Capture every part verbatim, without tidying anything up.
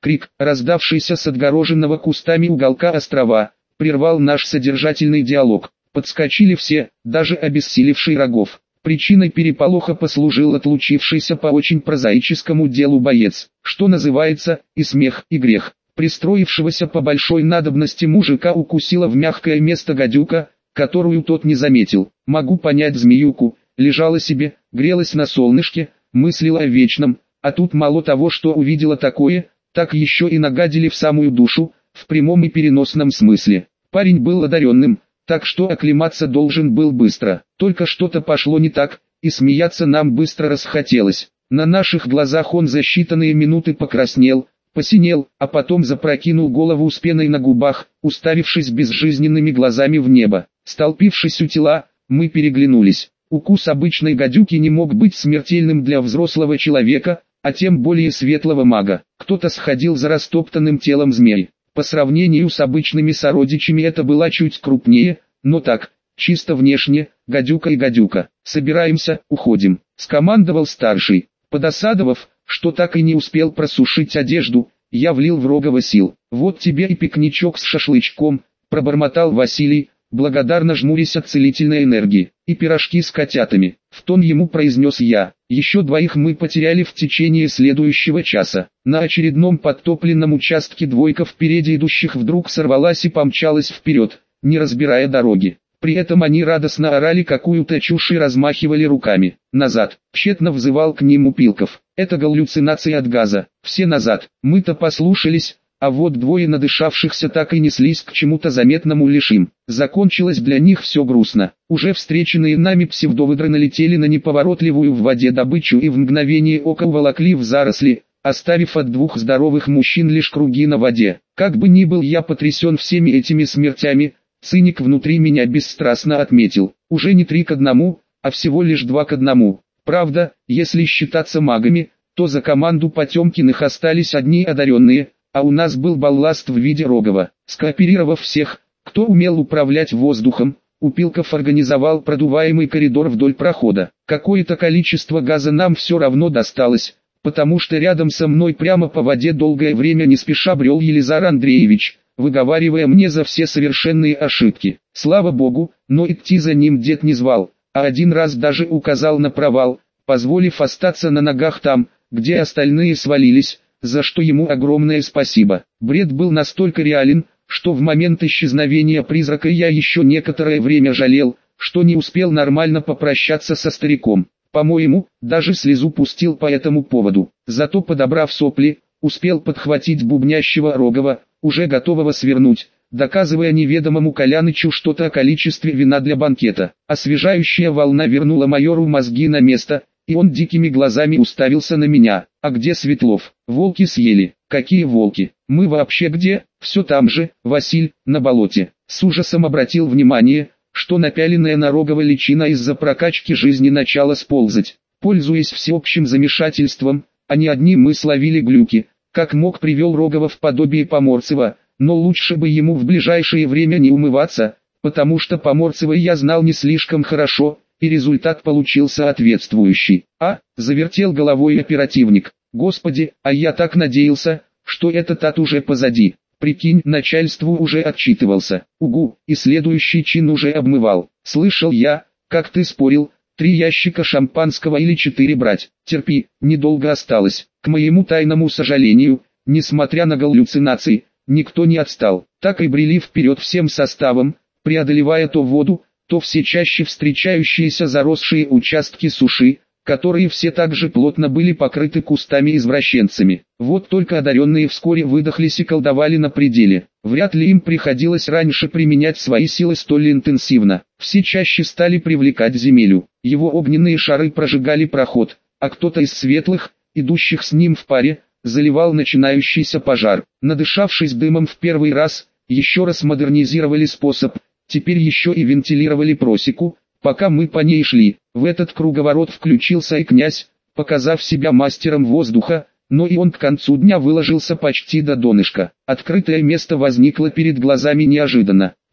Крик, раздавшийся с отгороженного кустами уголка острова, прервал наш содержательный диалог. Подскочили все, даже обессилевший Рогов. Причиной переполоха послужил отлучившийся по очень прозаическому делу боец, что называется, и смех, и грех. Пристроившегося по большой надобности мужика укусила в мягкое место гадюка, которую тот не заметил. Могу понять змеюку, лежала себе, грелась на солнышке, мыслила о вечном, а тут мало того, что увидела такое, так еще и нагадили в самую душу, в прямом и переносном смысле. Парень был одаренным, так что оклематься должен был быстро. Только что-то пошло не так, и смеяться нам быстро расхотелось. На наших глазах он за считанные минуты покраснел, посинел, а потом запрокинул голову с пеной на губах, уставившись безжизненными глазами в небо. Столпившись у тела, мы переглянулись. Укус обычной гадюки не мог быть смертельным для взрослого человека, а тем более светлого мага. Кто-то сходил за растоптанным телом змей. По сравнению с обычными сородичами это была чуть крупнее, но так, чисто внешне, гадюка и гадюка. «Собираемся, уходим», — скомандовал старший. Подосадовав, что так и не успел просушить одежду, я влил в Рогова сил. «Вот тебе и пикничок с шашлычком», — пробормотал Василий, благодарно жмурясь от целительной энергии, «и пирожки с котятами», — в тон ему произнес я. Еще двоих мы потеряли в течение следующего часа. На очередном подтопленном участке двойка впереди идущих вдруг сорвалась и помчалась вперед, не разбирая дороги. При этом они радостно орали какую-то чушь и размахивали руками. «Назад!» — тщетно взывал к ним Упилков. «Это галлюцинации от газа. Все назад!» Мы-то послушались, а вот двое надышавшихся так и неслись к чему-то заметному лишь им. Закончилось для них все грустно. Уже встреченные нами псевдовыдры налетели на неповоротливую в воде добычу и в мгновение ока уволокли в заросли, оставив от двух здоровых мужчин лишь круги на воде. Как бы ни был я потрясен всеми этими смертями, циник внутри меня бесстрастно отметил. Уже не три к одному, а всего лишь два к одному. Правда, если считаться магами, то за команду Потемкиных остались одни одаренные, а у нас был балласт в виде Рогова. Скооперировав всех, кто умел управлять воздухом, Упилков организовал продуваемый коридор вдоль прохода. Какое-то количество газа нам все равно досталось, потому что рядом со мной прямо по воде долгое время не спеша брел Елизар Андреевич, выговаривая мне за все совершенные ошибки. Слава богу, но идти за ним дед не звал, а один раз даже указал на провал, позволив остаться на ногах там, где остальные свалились, за что ему огромное спасибо. Бред был настолько реален, что в момент исчезновения призрака я еще некоторое время жалел, что не успел нормально попрощаться со стариком. По-моему, даже слезу пустил по этому поводу. Зато, подобрав сопли, успел подхватить бубнящего Рогова, уже готового свернуть, доказывая неведомому Колянычу что-то о количестве вина для банкета. Освежающая волна вернула майору мозги на место, и он дикими глазами уставился на меня. «А где Светлов? Волки съели». «Какие волки? Мы вообще где?» «Все там же, Василь, на болоте». С ужасом обратил внимание, что напяленная на Рогова личина из-за прокачки жизни начала сползать. Пользуясь всеобщим замешательством, они одни мы словили глюки. Как мог привел Рогова в подобие Поморцева, но лучше бы ему в ближайшее время не умываться, потому что Поморцева я знал не слишком хорошо, и результат получился соответствующий. «А», — завертел головой оперативник, «господи, а я так надеялся, что этот ад уже позади». Прикинь, начальству уже отчитывался. Угу, и следующий чин уже обмывал. Слышал я, как ты спорил, три ящика шампанского или четыре брать. Терпи, недолго осталось. К моему тайному сожалению, несмотря на галлюцинации, никто не отстал. Так и брели вперед всем составом, преодолевая то воду, то все чаще встречающиеся заросшие участки суши, которые все также плотно были покрыты кустами-извращенцами. Вот только одаренные вскоре выдохлись и колдовали на пределе. Вряд ли им приходилось раньше применять свои силы столь интенсивно. Все чаще стали привлекать земелю. Его огненные шары прожигали проход, а кто-то из светлых, идущих с ним в паре, заливал начинающийся пожар. Надышавшись дымом в первый раз, еще раз модернизировали способ, теперь еще и вентилировали просеку, пока мы по ней шли. В этот круговорот включился и князь, показав себя мастером воздуха, но и он к концу дня выложился почти до донышка. Открытое место возникло перед глазами неожиданно.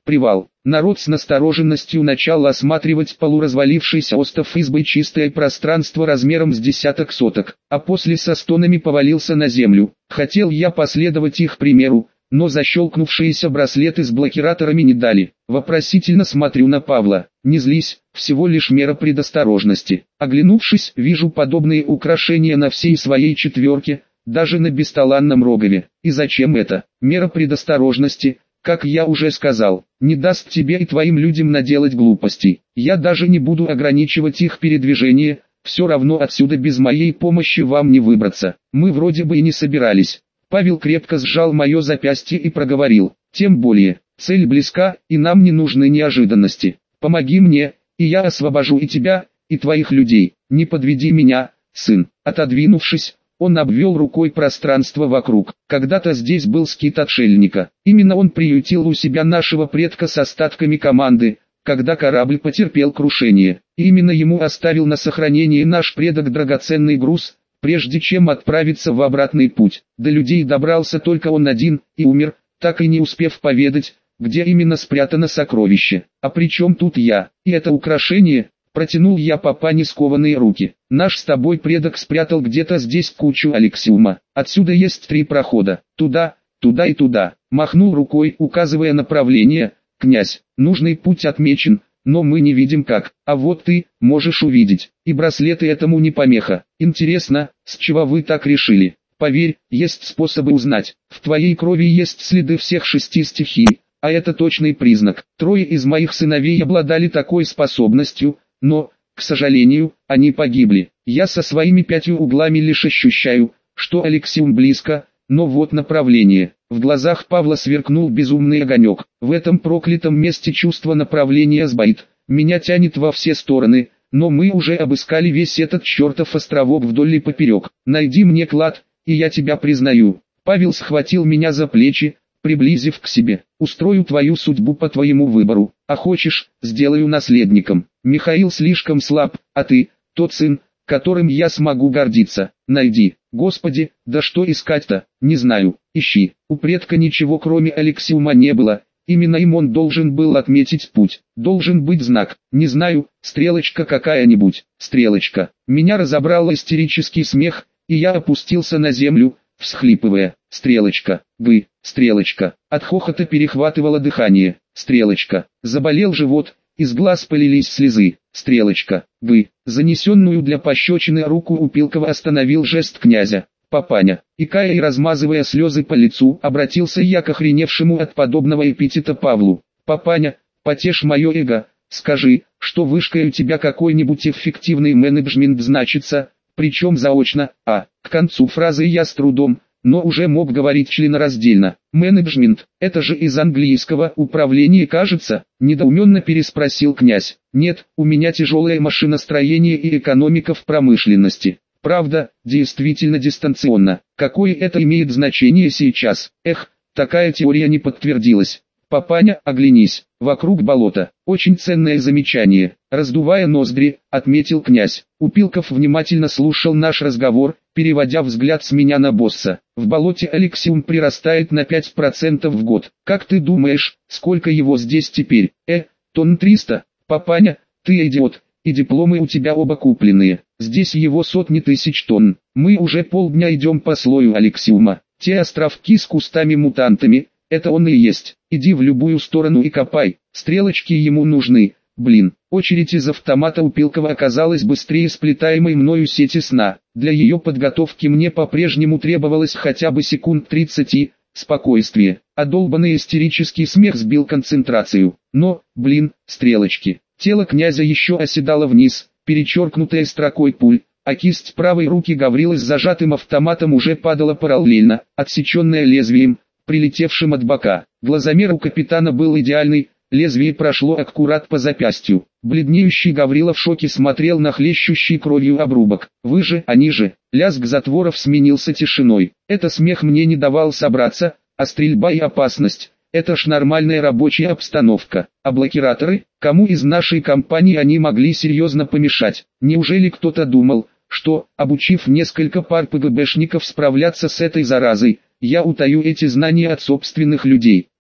Привал. Народ с настороженностью начал осматривать полуразвалившийся остов избы и чистое пространство размером с десяток соток, а после со стонами повалился на землю. Хотел я последовать их примеру, но защелкнувшиеся браслеты с блокираторами не дали. Вопросительно смотрю на Павла. Не злись, всего лишь мера предосторожности. Оглянувшись, вижу подобные украшения на всей своей четверке, даже на бесталанном Рогове. И зачем это? Мера предосторожности, как я уже сказал, не даст тебе и твоим людям наделать глупостей. Я даже не буду ограничивать их передвижение, все равно отсюда без моей помощи вам не выбраться. Мы вроде бы и не собирались. Павел крепко сжал мое запястье и проговорил: тем более, цель близка, и нам не нужны неожиданности. Помоги мне, и я освобожу и тебя, и твоих людей. Не подведи меня, сын. Отодвинувшись, он обвел рукой пространство вокруг. Когда-то здесь был скит отшельника. Именно он приютил у себя нашего предка с остатками команды, когда корабль потерпел крушение. И именно ему оставил на сохранение наш предок драгоценный груз, прежде чем отправиться в обратный путь. До людей добрался только он один, и умер, так и не успев поведать, где именно спрятано сокровище. А при чем тут я? И это украшение? Протянул я папане скованные руки. Наш с тобой предок спрятал где-то здесь кучу алексиума. Отсюда есть три прохода. Туда, туда и туда. Махнул рукой, указывая направление. Князь, нужный путь отмечен, но мы не видим как. А вот ты можешь увидеть. И браслеты этому не помеха. Интересно, с чего вы так решили? Поверь, есть способы узнать. В твоей крови есть следы всех шести стихий, а это точный признак. Трое из моих сыновей обладали такой способностью, но, к сожалению, они погибли. Я со своими пятью углами лишь ощущаю, что алексиум близко, но вот направление. В глазах Павла сверкнул безумный огонек. В этом проклятом месте чувство направления сбоит. Меня тянет во все стороны, но мы уже обыскали весь этот чертов островок вдоль и поперек. Найди мне клад, и я тебя признаю. Павел схватил меня за плечи, приблизив к себе. Устрою твою судьбу по твоему выбору. А хочешь, сделаю наследником. Михаил слишком слаб, а ты, тот сын, которым я смогу гордиться. Найди. Господи, да что искать-то, не знаю. Ищи. У предка ничего кроме алексиума не было. Именно им он должен был отметить путь. Должен быть знак. Не знаю, стрелочка какая-нибудь. Стрелочка. Меня разобрал истерический смех, и я опустился на землю, всхлипывая. Стрелочка. Вы, стрелочка. От хохота перехватывало дыхание. Стрелочка. Заболел живот, из глаз полились слезы. Стрелочка. Вы. Занесенную для пощечины руку у Пилкова остановил жест князя. Папаня. Икая и размазывая слезы по лицу, обратился я к охреневшему от подобного эпитета Павлу. Папаня, потешь мое эго, скажи, что вышкой у тебя какой-нибудь эффективный менеджмент значится, причем заочно, а, к концу фразы я с трудом, но уже мог говорить членораздельно. Менеджмент, это же из английского управление кажется, недоуменно переспросил князь. Нет, у меня тяжелое машиностроение и экономика в промышленности. Правда, действительно дистанционно. Какое это имеет значение сейчас? Эх, такая теория не подтвердилась. Папаня, оглянись, вокруг болота. Очень ценное замечание. Раздувая ноздри, отметил князь. Упилков внимательно слушал наш разговор, переводя взгляд с меня на босса. В болоте алексиум прирастает на пять процентов в год. Как ты думаешь, сколько его здесь теперь? Э, тонн триста? Папаня, ты идиот, и дипломы у тебя оба купленные. Здесь его сотни тысяч тонн. Мы уже полдня идем по слою алексиума. Те островки с кустами-мутантами, это он и есть. Иди в любую сторону и копай. Стрелочки ему нужны. Блин, очередь из автомата у Пилкова оказалась быстрее сплетаемой мною сети сна. Для ее подготовки мне по-прежнему требовалось хотя бы секунд тридцать. Спокойствие. А долбанный истерический смех сбил концентрацию. Но, блин, стрелочки. Тело князя еще оседало вниз, перечеркнутое строкой пуль, а кисть правой руки Гаврилы с зажатым автоматом уже падала параллельно, отсеченная лезвием, прилетевшим от бока. Глазомер у капитана был идеальный, лезвие прошло аккурат по запястью. Бледнеющий Гаврила в шоке смотрел на хлещущий кровью обрубок. Выше, а ниже, лязг затворов сменился тишиной. Это смех мне не давал собраться, а стрельба и опасность. Это ж нормальная рабочая обстановка. А блокираторы, кому из нашей компании они могли серьезно помешать? Неужели кто-то думал, что, обучив несколько пар ПГБшников справляться с этой заразой, я утаю эти знания от собственных людей?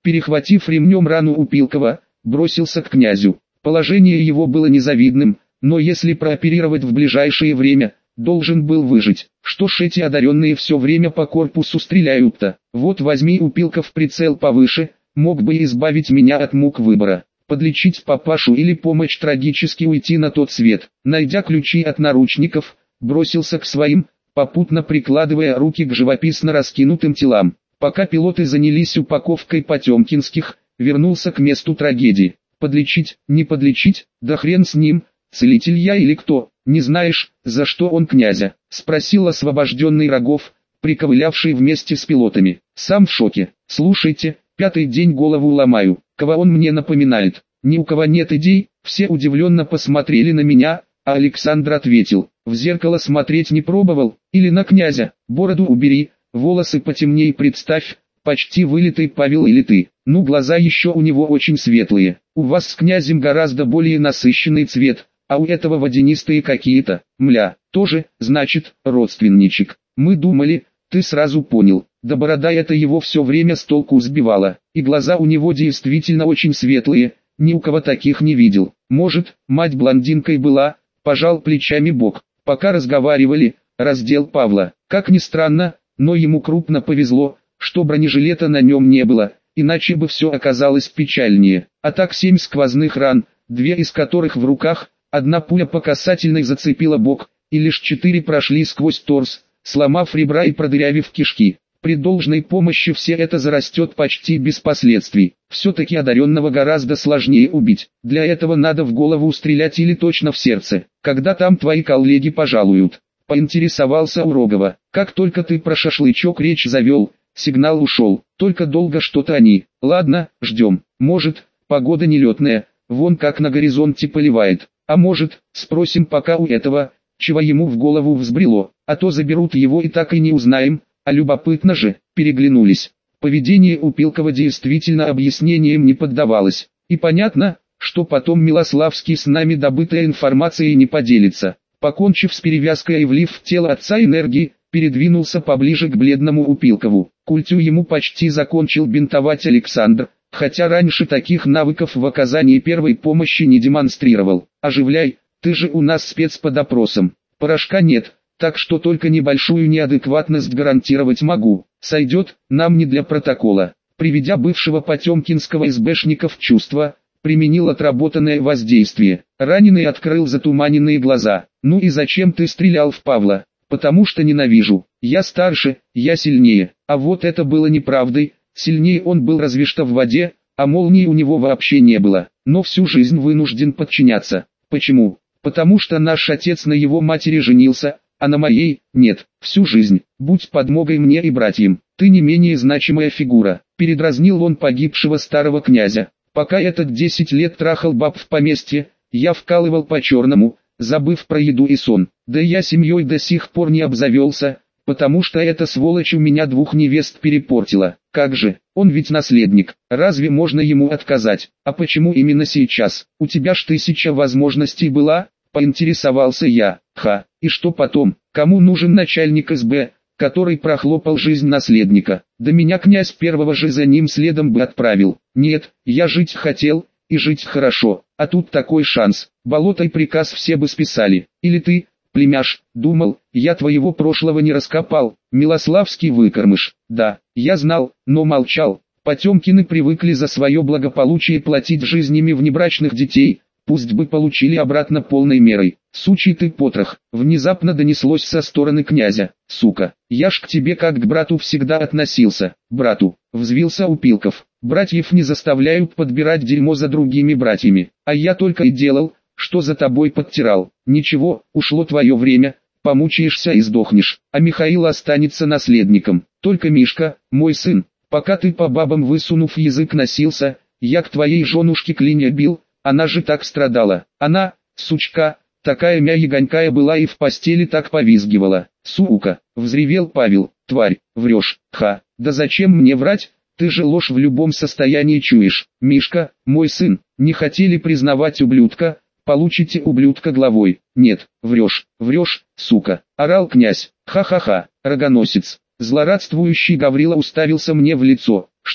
Перехватив ремнем рану у Пилкова, бросился к князю. Положение его было незавидным, но если прооперировать в ближайшее время, должен был выжить. Что ж эти одаренные все время по корпусу стреляют-то? Вот возьми у Пилков прицел повыше, мог бы избавить меня от мук выбора. Подлечить папашу или помочь трагически уйти на тот свет. Найдя ключи от наручников, бросился к своим, попутно прикладывая руки к живописно раскинутым телам. Пока пилоты занялись упаковкой потемкинских, вернулся к месту трагедии. Подлечить, не подлечить, да хрен с ним, целитель я или кто, не знаешь, за что он князя? Спросил освобожденный Рогов, приковылявший вместе с пилотами. Сам в шоке. Слушайте, пятый день голову ломаю, кого он мне напоминает? Ни у кого нет идей, все удивленно посмотрели на меня, а Александр ответил, в зеркало смотреть не пробовал, или на князя, бороду убери, волосы потемней представь, почти вылитый Павел или ты. Ну глаза еще у него очень светлые, у вас с князем гораздо более насыщенный цвет, а у этого водянистые какие-то, мля, тоже, значит, родственничек. Мы думали, ты сразу понял, да борода это его все время с толку сбивала, и глаза у него действительно очень светлые, ни у кого таких не видел. Может, мать блондинкой была, пожал плечами Бог. Пока разговаривали, раздел Павла. Как ни странно, но ему крупно повезло, что бронежилета на нем не было, иначе бы все оказалось печальнее. А так семь сквозных ран, две из которых в руках, одна пуля по касательной зацепила бок, и лишь четыре прошли сквозь торс, сломав ребра и продырявив кишки. При должной помощи все это зарастет почти без последствий. Все-таки одаренного гораздо сложнее убить. Для этого надо в голову стрелять или точно в сердце. Когда там твои коллеги пожалуют? Поинтересовался у Рогова. Как только ты про шашлычок речь завел, сигнал ушел. Только долго что-то они. Ладно, ждем. Может, погода нелетная, вон как на горизонте поливает. А может, спросим пока у этого, чего ему в голову взбрело. А то заберут его и так и не узнаем. А любопытно же, переглянулись. Поведение у Пилкова действительно объяснением не поддавалось. И понятно, что потом Милославский с нами добытой информацией не поделится. Покончив с перевязкой и влив в тело отца энергии, передвинулся поближе к бледному Упилкову. Культю ему почти закончил бинтовать Александр, хотя раньше таких навыков в оказании первой помощи не демонстрировал. «Оживляй, ты же у нас спец по допросам. Порошка нет, так что только небольшую неадекватность гарантировать могу. Сойдет, нам не для протокола». Приведя бывшего потемкинского эсбэшника в чувство, применил отработанное воздействие. Раненый открыл затуманенные глаза. «Ну и зачем ты стрелял в Павла?» «Потому что ненавижу. Я старше, я сильнее». А вот это было неправдой. Сильнее он был разве что в воде, а молнии у него вообще не было. Но всю жизнь вынужден подчиняться. Почему? Потому что наш отец на его матери женился, а на моей – нет. Всю жизнь. Будь подмогой мне и братьям. Ты не менее значимая фигура. Передразнил он погибшего старого князя. Пока этот десять лет трахал баб в поместье, я вкалывал по-черному, забыв про еду и сон. Да я семьей до сих пор не обзавелся, потому что эта сволочь у меня двух невест перепортила. Как же, он ведь наследник, разве можно ему отказать? А почему именно сейчас? У тебя ж тысяча возможностей была, поинтересовался я. Ха, и что потом? Кому нужен начальник эс бэ, который прохлопал жизнь наследника? Да меня князь первого же за ним следом бы отправил. Нет, я жить хотел, и жить хорошо, а тут такой шанс. Болото и приказ все бы списали. Или ты, племяш, думал, я твоего прошлого не раскопал? Милославский выкормыш. Да, я знал, но молчал. Потемкины привыкли за свое благополучие платить жизнями внебрачных детей, пусть бы получили обратно полной мерой. Сучий ты потрох, внезапно донеслось со стороны князя. Сука, я ж к тебе как к брату всегда относился. Брату, взвился Упилков. Братьев не заставляют подбирать дерьмо за другими братьями, а я только и делал, что за тобой подтирал. Ничего, ушло твое время, помучаешься и сдохнешь, а Михаил останется наследником. Только Мишка, мой сын, пока ты по бабам высунув язык носился, я к твоей женушке клинья бил, она же так страдала. Она, сучка, такая мягонькая была и в постели так повизгивала. Сука, взревел Павел, тварь, врешь, ха, да зачем мне врать? Ты же ложь в любом состоянии чуешь. Мишка, мой сын, не хотели признавать ублюдка, получите ублюдка головой. Нет, врешь, врешь, сука, орал князь. Ха-ха-ха, рогоносец. Злорадствующий Гаврила уставился мне в лицо. Что,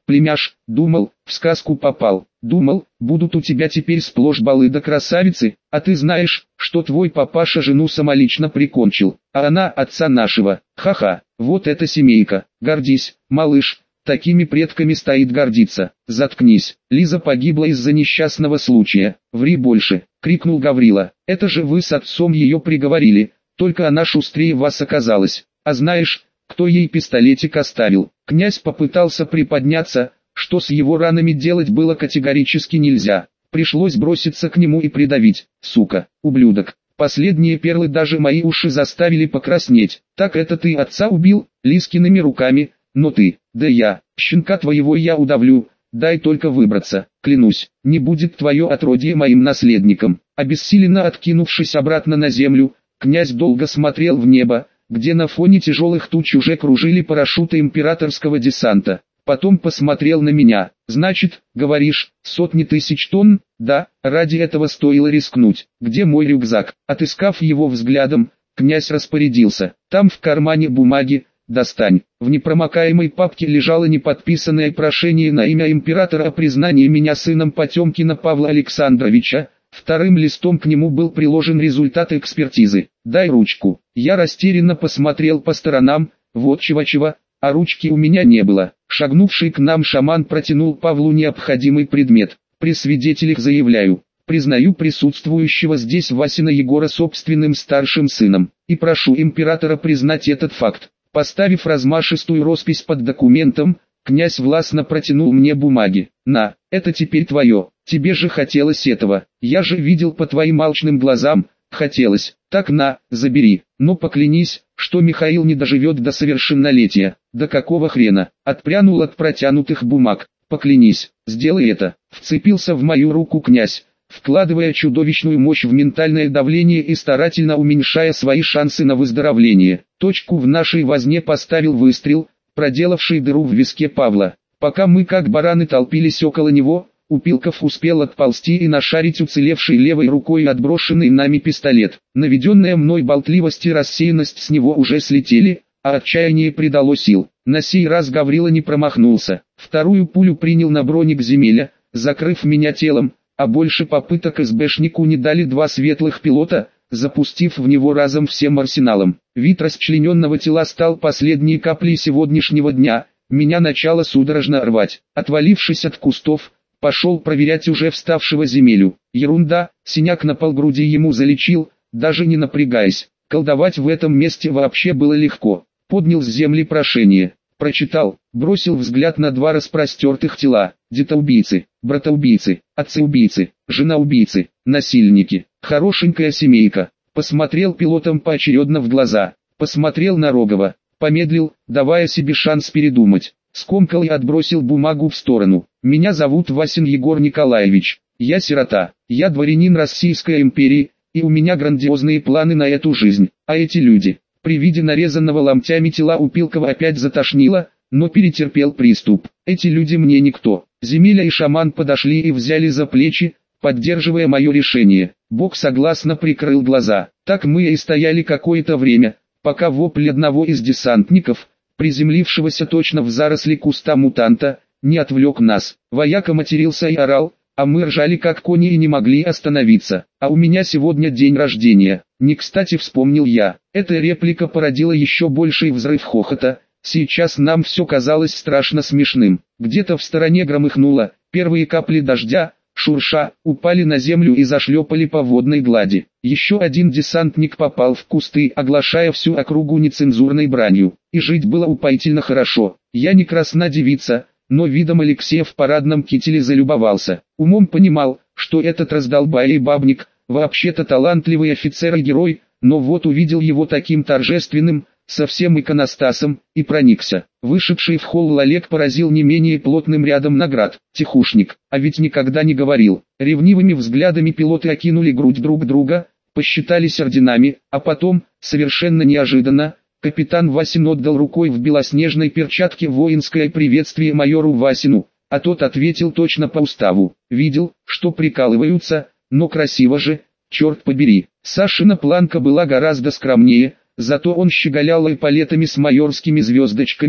племяш, думал, в сказку попал, думал, будут у тебя теперь сплошь балы да красавицы, а ты знаешь, что твой папаша жену самолично прикончил, а она отца нашего, ха-ха, вот эта семейка, гордись, малыш, такими предками стоит гордиться, заткнись, Лиза погибла из-за несчастного случая, ври больше, крикнул Гаврила, это же вы с отцом ее приговорили, только она шустрее вас оказалась, а знаешь, кто ей пистолетик оставил? Князь попытался приподняться, что с его ранами делать было категорически нельзя. Пришлось броситься к нему и придавить. Сука, ублюдок. Последние перлы даже мои уши заставили покраснеть. Так это ты отца убил, Лискиными руками, но ты, да я, щенка твоего я удавлю, дай только выбраться, клянусь, не будет твое отродье моим наследником. Обессиленно откинувшись обратно на землю, князь долго смотрел в небо, где на фоне тяжелых туч уже кружили парашюты императорского десанта. Потом посмотрел на меня. Значит, говоришь, сотни тысяч тонн? Да, ради этого стоило рискнуть. Где мой рюкзак? Отыскав его взглядом, князь распорядился. Там в кармане бумаги, достань. В непромокаемой папке лежало неподписанное прошение на имя императора о признании меня сыном Потемкина Павла Александровича. Вторым листом к нему был приложен результат экспертизы. «Дай ручку». Я растерянно посмотрел по сторонам, вот чего-чего, а ручки у меня не было. Шагнувший к нам шаман протянул Павлу необходимый предмет. «При свидетелях заявляю, признаю присутствующего здесь Васина Егора собственным старшим сыном, и прошу императора признать этот факт». Поставив размашистую роспись под документом, князь властно протянул мне бумаги. «На, это теперь твое, тебе же хотелось этого, я же видел по твоим алчным глазам, хотелось, так на, забери, но поклянись, что Михаил не доживет до совершеннолетия». «Да какого хрена?» Отпрянул от протянутых бумаг. «Поклянись, сделай это». Вцепился в мою руку князь, вкладывая чудовищную мощь в ментальное давление и старательно уменьшая свои шансы на выздоровление. Точку в нашей возне поставил выстрел, проделавший дыру в виске Павла. Пока мы как бараны толпились около него, Упилков успел отползти и нашарить уцелевшей левой рукой отброшенный нами пистолет. Наведенная мной болтливость и рассеянность с него уже слетели, а отчаяние придало сил. На сей раз Гаврила не промахнулся. Вторую пулю принял на броник земеля, закрыв меня телом, а больше попыток СБшнику не дали два светлых пилота, запустив в него разом всем арсеналом. Вид расчлененного тела стал последней каплей сегодняшнего дня, меня начало судорожно рвать. Отвалившись от кустов, пошел проверять уже вставшего земелю. Ерунда, синяк на полгруди ему залечил, даже не напрягаясь. Колдовать в этом месте вообще было легко. Поднял с земли прошение, прочитал, бросил взгляд на два распростертых тела. Детоубийцы, братоубийцы, отцы-убийцы, жена-убийцы, насильники, хорошенькая семейка. Посмотрел пилотам поочередно в глаза, посмотрел на Рогова, помедлил, давая себе шанс передумать. Скомкал и отбросил бумагу в сторону. «Меня зовут Васин Егор Николаевич, я сирота, я дворянин Российской империи, и у меня грандиозные планы на эту жизнь, а эти люди...» При виде нарезанного ломтями тела Упилкова опять затошнило, но перетерпел приступ. «Эти люди мне никто». Земеля и шаман подошли и взяли за плечи, поддерживая мое решение. Бог согласно прикрыл глаза. Так мы и стояли какое-то время, пока вопль одного из десантников, приземлившегося точно в заросли куста мутанта, не отвлек нас. Вояка матерился и орал, а мы ржали как кони и не могли остановиться. «А у меня сегодня день рождения», не кстати вспомнил я. Эта реплика породила еще больший взрыв хохота. Сейчас нам все казалось страшно смешным. Где-то в стороне громыхнуло, первые капли дождя, шурша, упали на землю и зашлепали по водной глади. Еще один десантник попал в кусты, оглашая всю округу нецензурной бранью. И жить было упоительно хорошо. Я не красна девица, но видом Алексея в парадном кителе залюбовался. Умом понимал, что этот раздолбай и бабник, вообще-то талантливый офицер и герой, но вот увидел его таким торжественным, совсем иконостасом, и проникся. Вышедший в холл Олег поразил не менее плотным рядом наград. Тихушник, а ведь никогда не говорил. Ревнивыми взглядами пилоты окинули грудь друг друга, посчитались орденами, а потом, совершенно неожиданно, капитан Васин отдал рукой в белоснежной перчатке воинское приветствие майору Васину, а тот ответил точно по уставу. Видел, что прикалываются, но красиво же, черт побери. Сашина планка была гораздо скромнее, зато он щеголял эполетами с майорскими звездочками,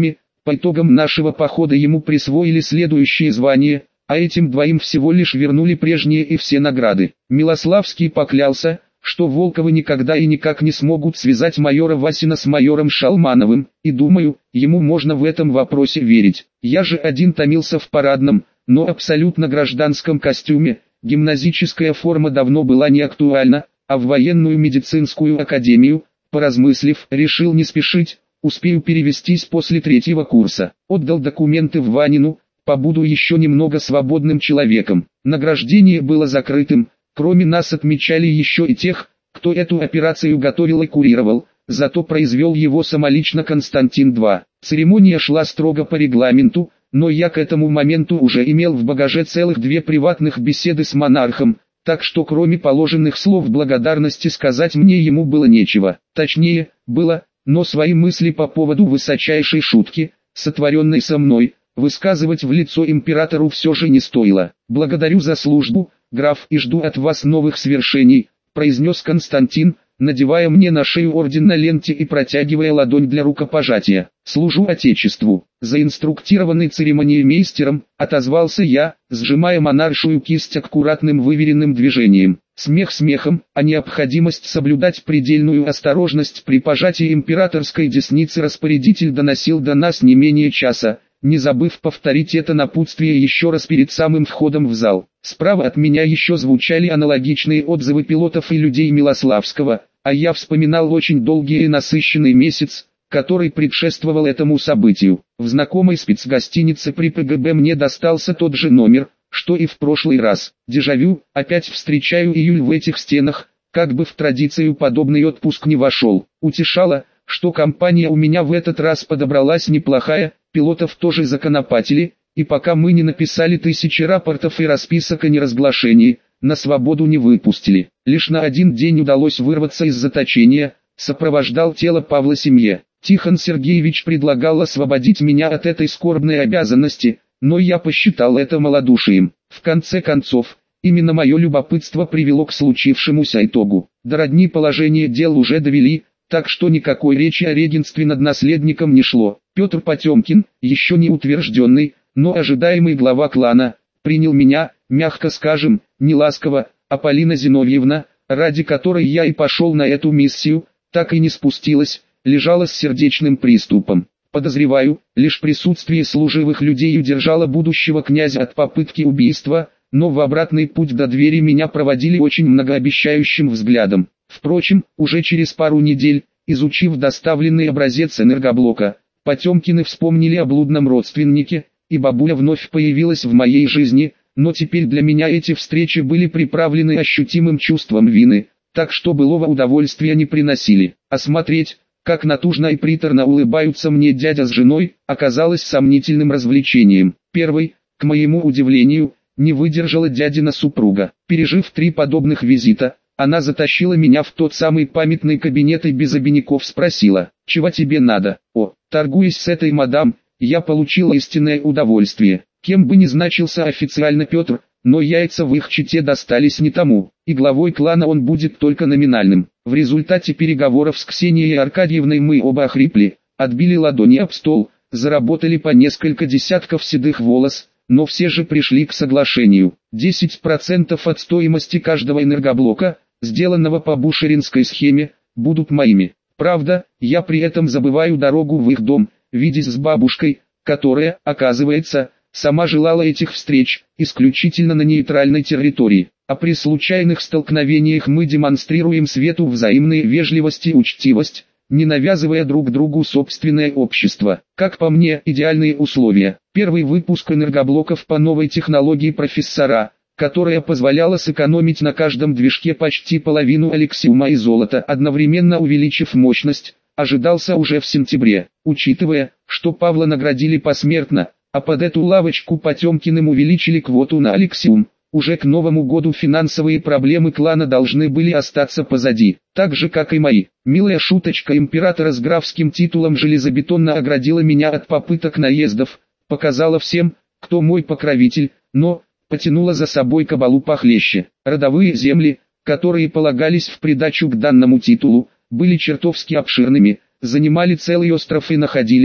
По итогам нашего похода ему присвоили следующие звания, а этим двоим всего лишь вернули прежние и все награды. Милославский поклялся, что Волковы никогда и никак не смогут связать майора Васина с майором Шалмановым, и думаю, ему можно в этом вопросе верить. Я же один томился в парадном, но абсолютно гражданском костюме, гимназическая форма давно была не актуальна, а в военную медицинскую академию, поразмыслив, решил не спешить, успею перевестись после третьего курса. Отдал документы в Ванину, побуду еще немного свободным человеком. Награждение было закрытым, кроме нас отмечали еще и тех, кто эту операцию готовил и курировал, зато произвел его самолично Константин-два. Церемония шла строго по регламенту, но я к этому моменту уже имел в багаже целых две приватных беседы с монархом, так что кроме положенных слов благодарности сказать мне ему было нечего. Точнее, было, но свои мысли по поводу высочайшей шутки, сотворенной со мной, высказывать в лицо императору все же не стоило. «Благодарю за службу, граф, и жду от вас новых свершений», произнес Константин, надевая мне на шею орден на ленте и протягивая ладонь для рукопожатия. «Служу Отечеству», заинструктированный церемониймейстером, отозвался я, сжимая монаршую кисть аккуратным выверенным движением. Смех смехом, а необходимость соблюдать предельную осторожность при пожатии императорской десницы распорядитель доносил до нас не менее часа, не забыв повторить это напутствие еще раз перед самым входом в зал. Справа от меня еще звучали аналогичные отзывы пилотов и людей Милославского, а я вспоминал очень долгий и насыщенный месяц, который предшествовал этому событию. В знакомой спецгостинице при ПГБ мне достался тот же номер, что и в прошлый раз. Дежавю, опять встречаю июль в этих стенах, как бы в традицию подобный отпуск не вошел. Утешало, что компания у меня в этот раз подобралась неплохая, пилотов тоже законопатили, и пока мы не написали тысячи рапортов и расписок о неразглашении, на свободу не выпустили. Лишь на один день удалось вырваться из заточения, сопровождал тело Павла семье. Тихон Сергеевич предлагал освободить меня от этой скорбной обязанности, но я посчитал это малодушием. В конце концов, именно мое любопытство привело к случившемуся итогу. До родни положение дел уже довели, так что никакой речи о регенстве над наследником не шло. Петр Потемкин, еще не утвержденный, но ожидаемый глава клана, принял меня, мягко скажем, не ласково, а Полина Зиновьевна, ради которой я и пошел на эту миссию, так и не спустилась, лежала с сердечным приступом. Подозреваю, лишь присутствие служивых людей удержало будущего князя от попытки убийства, но в обратный путь до двери меня проводили очень многообещающим взглядом. Впрочем, уже через пару недель, изучив доставленный образец энергоблока, Потемкины вспомнили о блудном родственнике, и бабуля вновь появилась в моей жизни, но теперь для меня эти встречи были приправлены ощутимым чувством вины, так что былого удовольствия не приносили. А смотреть, как натужно и приторно улыбаются мне дядя с женой, оказалось сомнительным развлечением. Первый, к моему удивлению, не выдержала дядина супруга. Пережив три подобных визита, она затащила меня в тот самый памятный кабинет и без обиняков спросила: «Чего тебе надо?» О, торгуясь с этой мадам, я получил истинное удовольствие. Кем бы ни значился официально Петр, но яйца в их чете достались не тому, и главой клана он будет только номинальным. В результате переговоров с Ксенией Аркадьевной мы оба охрипли, отбили ладони об стол, заработали по несколько десятков седых волос, но все же пришли к соглашению. десять процентов от стоимости каждого энергоблока, сделанного по бушеринской схеме, будут моими. Правда, я при этом забываю дорогу в их дом, видясь с бабушкой, которая, оказывается, сама желала этих встреч, исключительно на нейтральной территории. А при случайных столкновениях мы демонстрируем свету взаимные вежливость и учтивость, не навязывая друг другу собственное общество. Как по мне, идеальные условия. Первый выпуск энергоблоков по новой технологии профессора, которая позволяла сэкономить на каждом движке почти половину алексиума и золота, одновременно увеличив мощность, ожидался уже в сентябре. Учитывая, что Павла наградили посмертно, а под эту лавочку Потемкиным увеличили квоту на алексиум, уже к Новому году финансовые проблемы клана должны были остаться позади, так же как и мои. Милая шуточка императора с графским титулом железобетонно оградила меня от попыток наездов, показала всем, кто мой покровитель, но потянула за собой кабалу похлеще. Родовые земли, которые полагались в придачу к данному титулу, были чертовски обширными, занимали целый остров и находились,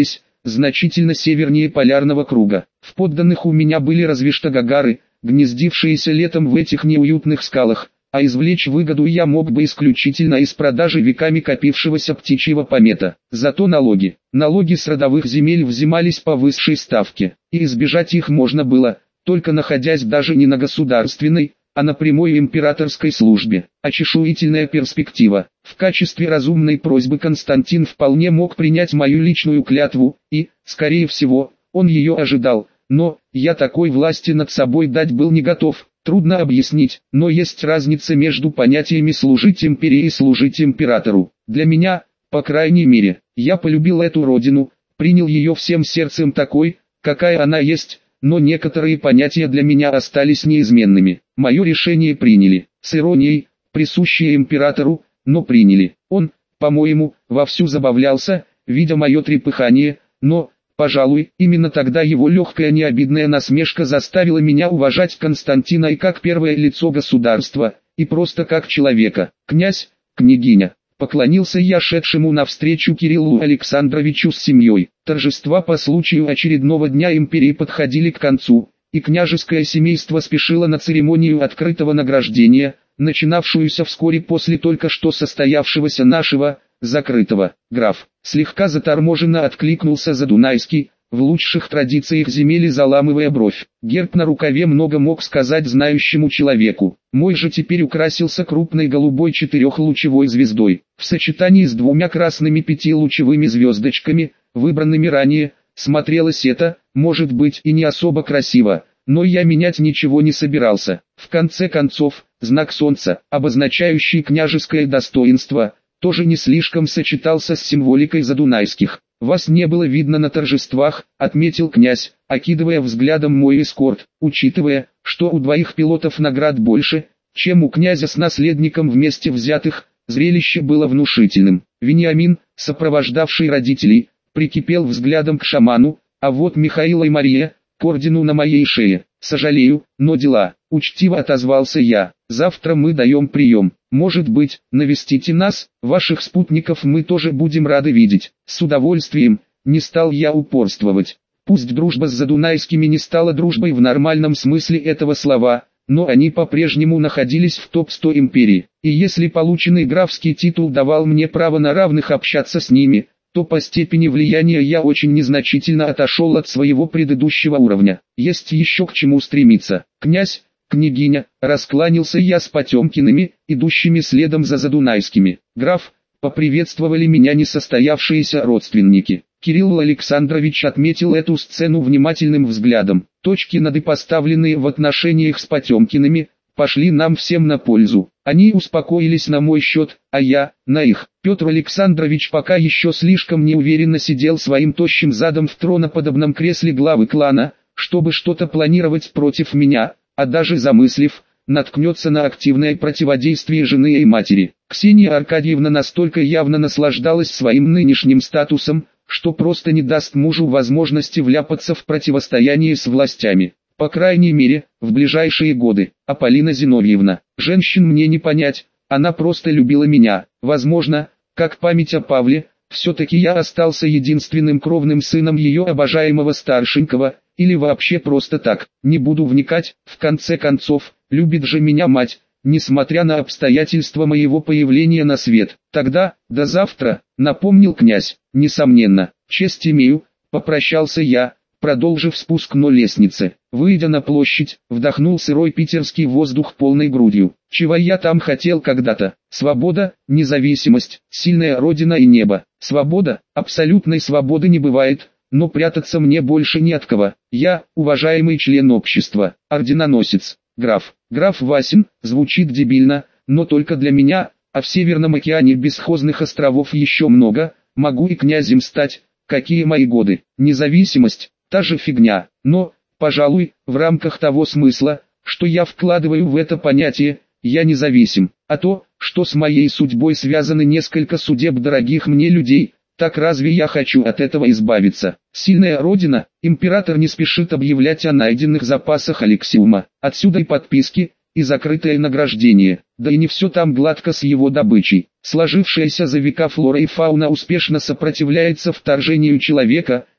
значительно севернее полярного круга. В подданных у меня были разве что гагары, гнездившиеся летом в этих неуютных скалах, а извлечь выгоду я мог бы исключительно из продажи веками копившегося птичьего помета. Зато налоги, налоги с родовых земель взимались по высшей ставке, и избежать их можно было, только находясь даже не на государственной, а на прямой императорской службе. Очешуительная перспектива. В качестве разумной просьбы Константин вполне мог принять мою личную клятву, и, скорее всего, он ее ожидал, но я такой власти над собой дать был не готов. Трудно объяснить, но есть разница между понятиями «служить империи» и «служить императору». Для меня, по крайней мере, я полюбил эту родину, принял ее всем сердцем такой, какая она есть, но некоторые понятия для меня остались неизменными. Мое решение приняли, с иронией, присущей императору, но приняли. Он, по-моему, вовсю забавлялся, видя мое трепыхание, но, пожалуй, именно тогда его легкая необидная насмешка заставила меня уважать Константина и как первое лицо государства, и просто как человека. «Князь, княгиня», поклонился я шедшему навстречу Кириллу Александровичу с семьей. Торжества по случаю очередного дня империи подходили к концу, и княжеское семейство спешило на церемонию открытого награждения, начинавшуюся вскоре после только что состоявшегося нашего, закрытого. Граф, слегка заторможенно откликнулся Задунайский, в лучших традициях земели заламывая бровь. Герб на рукаве много мог сказать знающему человеку. Мой же теперь украсился крупной голубой четырехлучевой звездой. В сочетании с двумя красными пятилучевыми звездочками, выбранными ранее, смотрелось это, может быть, и не особо красиво, но я менять ничего не собирался. В конце концов, знак солнца, обозначающий княжеское достоинство, тоже не слишком сочетался с символикой задунайских. «Вас не было видно на торжествах», — отметил князь, окидывая взглядом мой эскорт, учитывая, что у двоих пилотов наград больше, чем у князя с наследником вместе взятых, зрелище было внушительным. Вениамин, сопровождавший родителей, прикипел взглядом к шаману, а вот Михаил и Мария, к ордену на моей шее. «Сожалею, но дела», — учтиво отозвался я. «Завтра мы даем прием. Может быть, навестите нас, ваших спутников мы тоже будем рады видеть». С удовольствием, не стал я упорствовать. Пусть дружба с Задунайскими не стала дружбой в нормальном смысле этого слова, но они по-прежнему находились в топ сто империи. И если полученный графский титул давал мне право на равных общаться с ними, то по степени влияния я очень незначительно отошел от своего предыдущего уровня. Есть еще к чему стремиться. «Князь, княгиня», раскланялся я с Потемкиными, идущими следом за Задунайскими. «Граф», поприветствовали меня несостоявшиеся родственники. Кирилл Александрович отметил эту сцену внимательным взглядом. Точки над и поставленные в отношениях с Потемкиными, пошли нам всем на пользу. Они успокоились на мой счет, а я, на их. Петр Александрович пока еще слишком неуверенно сидел своим тощим задом в троноподобном кресле главы клана, чтобы что-то планировать против меня, а даже замыслив, наткнется на активное противодействие жены и матери. Ксения Аркадьевна настолько явно наслаждалась своим нынешним статусом, что просто не даст мужу возможности вляпаться в противостояние с властями. По крайней мере, в ближайшие годы. А Полина Зиновьевна, женщин мне не понять, она просто любила меня. Возможно, как память о Павле, все-таки я остался единственным кровным сыном ее обожаемого старшенького, или вообще просто так, не буду вникать, в конце концов, любит же меня мать, несмотря на обстоятельства моего появления на свет. Тогда, до завтра, напомнил князь. Несомненно, честь имею, попрощался я, продолжив спуск на лестнице. Выйдя на площадь, вдохнул сырой питерский воздух полной грудью. Чего я там хотел когда-то? Свобода, независимость, сильная родина и небо. Свобода, абсолютной свободы не бывает, но прятаться мне больше не от кого. Я, уважаемый член общества, орденоносец, граф. Граф Васин, звучит дебильно, но только для меня, а в Северном океане бесхозных островов еще много, могу и князем стать, какие мои годы. Независимость, та же фигня, но, пожалуй, в рамках того смысла, что я вкладываю в это понятие, я независим. А то, что с моей судьбой связаны несколько судеб дорогих мне людей, так разве я хочу от этого избавиться? Сильная родина, император не спешит объявлять о найденных запасах Алексиума. Отсюда и подписки, и закрытое награждение. Да и не все там гладко с его добычей. Сложившаяся за века флора и фауна успешно сопротивляется вторжению человека,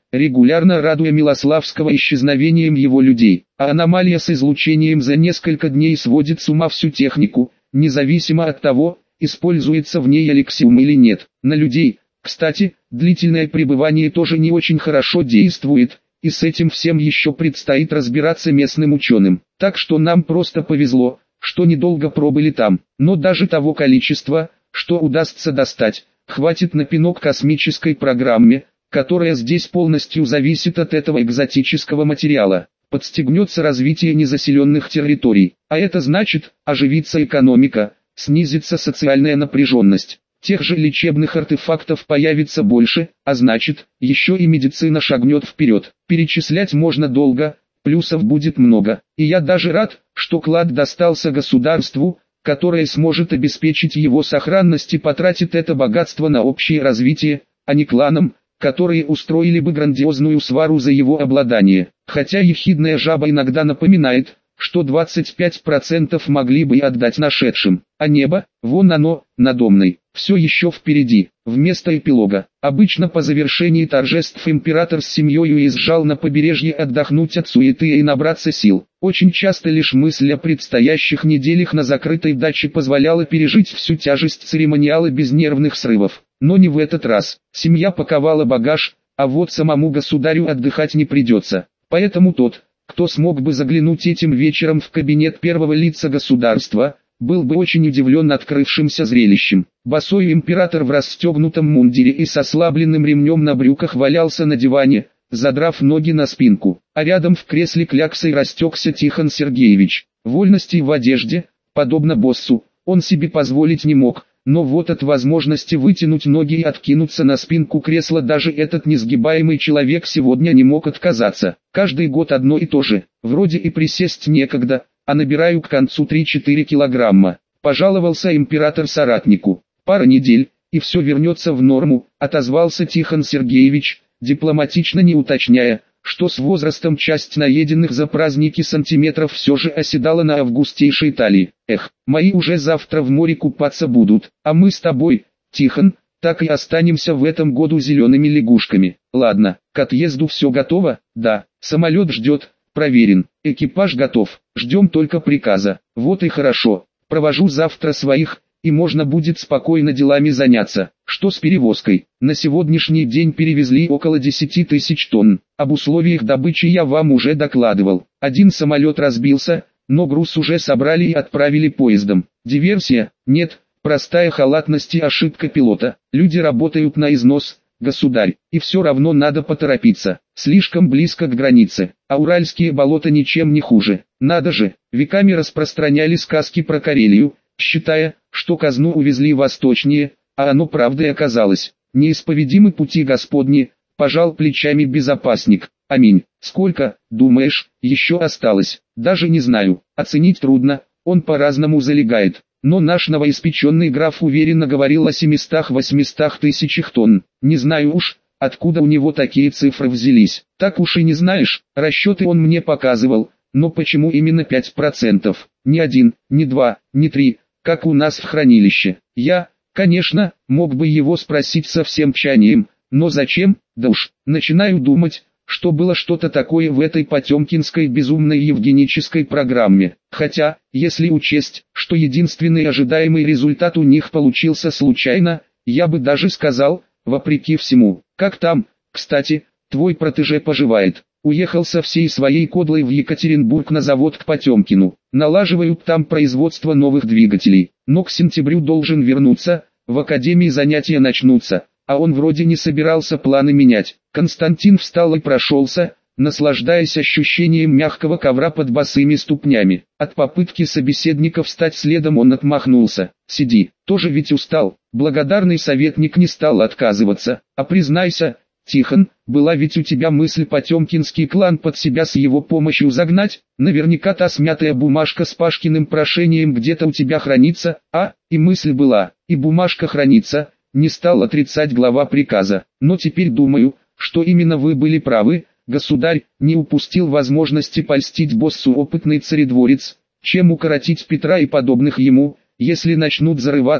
регулярно радуя Милославского исчезновением его людей. А аномалия с излучением за несколько дней сводит с ума всю технику, независимо от того, используется в ней эликсиум или нет. На людей, кстати, длительное пребывание тоже не очень хорошо действует, и с этим всем еще предстоит разбираться местным ученым. Так что нам просто повезло, что недолго пробыли там, но даже того количества, что удастся достать, хватит на пинок космической программе, которая здесь полностью зависит от этого экзотического материала. Подстегнется развитие незаселенных территорий, а это значит, оживится экономика, снизится социальная напряженность. Тех же лечебных артефактов появится больше, а значит, еще и медицина шагнет вперед. Перечислять можно долго, плюсов будет много. И я даже рад, что клад достался государству, которое сможет обеспечить его сохранность и потратит это богатство на общее развитие, а не кланам, которые устроили бы грандиозную свару за его обладание. Хотя ехидная жаба иногда напоминает, что двадцать пять процентов могли бы и отдать нашедшим. А небо, вон оно, надомной, все еще впереди. Вместо эпилога, обычно по завершении торжеств император с семьей уезжал на побережье отдохнуть от суеты и набраться сил. Очень часто лишь мысль о предстоящих неделях на закрытой даче позволяла пережить всю тяжесть церемониала без нервных срывов. Но не в этот раз. Семья паковала багаж, а вот самому государю отдыхать не придется. Поэтому тот, кто смог бы заглянуть этим вечером в кабинет первого лица государства, был бы очень удивлен открывшимся зрелищем. Босой император в расстегнутом мундире и с ослабленным ремнем на брюках валялся на диване, задрав ноги на спинку, а рядом в кресле кляксой растекся Тихон Сергеевич. Вольностей в одежде, подобно боссу, он себе позволить не мог, но вот от возможности вытянуть ноги и откинуться на спинку кресла даже этот несгибаемый человек сегодня не мог отказаться. Каждый год одно и то же, вроде и присесть некогда, а набираю к концу три-четыре килограмма. Пожаловался император соратнику. Пара недель, и все вернется в норму, отозвался Тихон Сергеевич, дипломатично не уточняя, что с возрастом часть наеденных за праздники сантиметров все же оседала на августейшей талии. Эх, мои уже завтра в море купаться будут, а мы с тобой, Тихон, так и останемся в этом году зелеными лягушками. Ладно, к отъезду все готово? Да, самолет ждет, проверен, экипаж готов, ждем только приказа. Вот и хорошо, провожу завтра своих, и можно будет спокойно делами заняться. Что с перевозкой? На сегодняшний день перевезли около десяти тысяч тонн. Об условиях добычи я вам уже докладывал. Один самолет разбился, но груз уже собрали и отправили поездом. Диверсия? Нет, простая халатность и ошибка пилота. Люди работают на износ, государь, и все равно надо поторопиться. Слишком близко к границе, а уральские болота ничем не хуже. Надо же, веками распространяли сказки про Карелию, считая, что казну увезли восточнее, а оно правдой оказалось. Неисповедимы пути Господни, пожал плечами безопасник. Аминь. Сколько, думаешь, еще осталось? Даже не знаю, оценить трудно, он по-разному залегает. Но наш новоиспеченный граф уверенно говорил о семистах-восьмистах тысячах тонн. Не знаю уж, откуда у него такие цифры взялись. Так уж и не знаешь, расчеты он мне показывал, но почему именно пять процентов? Не один, не два, не три, как у нас в хранилище. Я, конечно, мог бы его спросить со всем тщанием, но зачем? Да уж, начинаю думать, что было что-то такое в этой потемкинской безумной евгенической программе. Хотя, если учесть, что единственный ожидаемый результат у них получился случайно, я бы даже сказал, вопреки всему. Как там, кстати, твой протеже поживает? Уехал со всей своей кодлой в Екатеринбург на завод к Потемкину. Налаживают там производство новых двигателей. Но к сентябрю должен вернуться, в академии занятия начнутся, а он вроде не собирался планы менять. Константин встал и прошелся, наслаждаясь ощущением мягкого ковра под босыми ступнями. От попытки собеседника встать следом он отмахнулся. Сиди, тоже ведь устал. Благодарный советник не стал отказываться. А признайся, Тихон, была ведь у тебя мысль Потемкинский клан под себя с его помощью загнать? Наверняка та смятая бумажка с Пашкиным прошением где-то у тебя хранится, а? И мысль была, и бумажка хранится, не стал отрицать глава приказа. Но теперь думаю, что именно вы были правы, государь, не упустил возможности польстить боссу опытный царедворец, чем укоротить Петра и подобных ему, если начнут зарываться,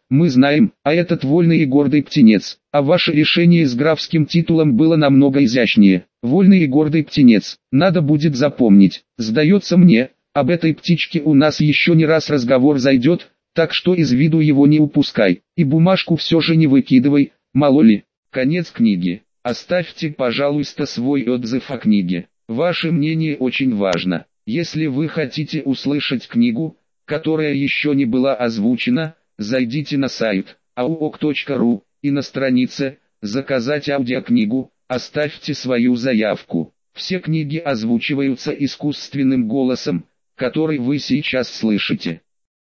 Мы знаем, а этот вольный и гордый птенец. А ваше решение с графским титулом было намного изящнее. Вольный и гордый птенец, надо будет запомнить. Сдается мне, об этой птичке у нас еще не раз разговор зайдет, так что из виду его не упускай. И бумажку все же не выкидывай, мало ли. Конец книги. Оставьте, пожалуйста, свой отзыв о книге. Ваше мнение очень важно. Если вы хотите услышать книгу, которая еще не была озвучена, зайдите на сайт ауок точка ру и на странице «Заказать аудиокнигу» оставьте свою заявку. Все книги озвучиваются искусственным голосом, который вы сейчас слышите.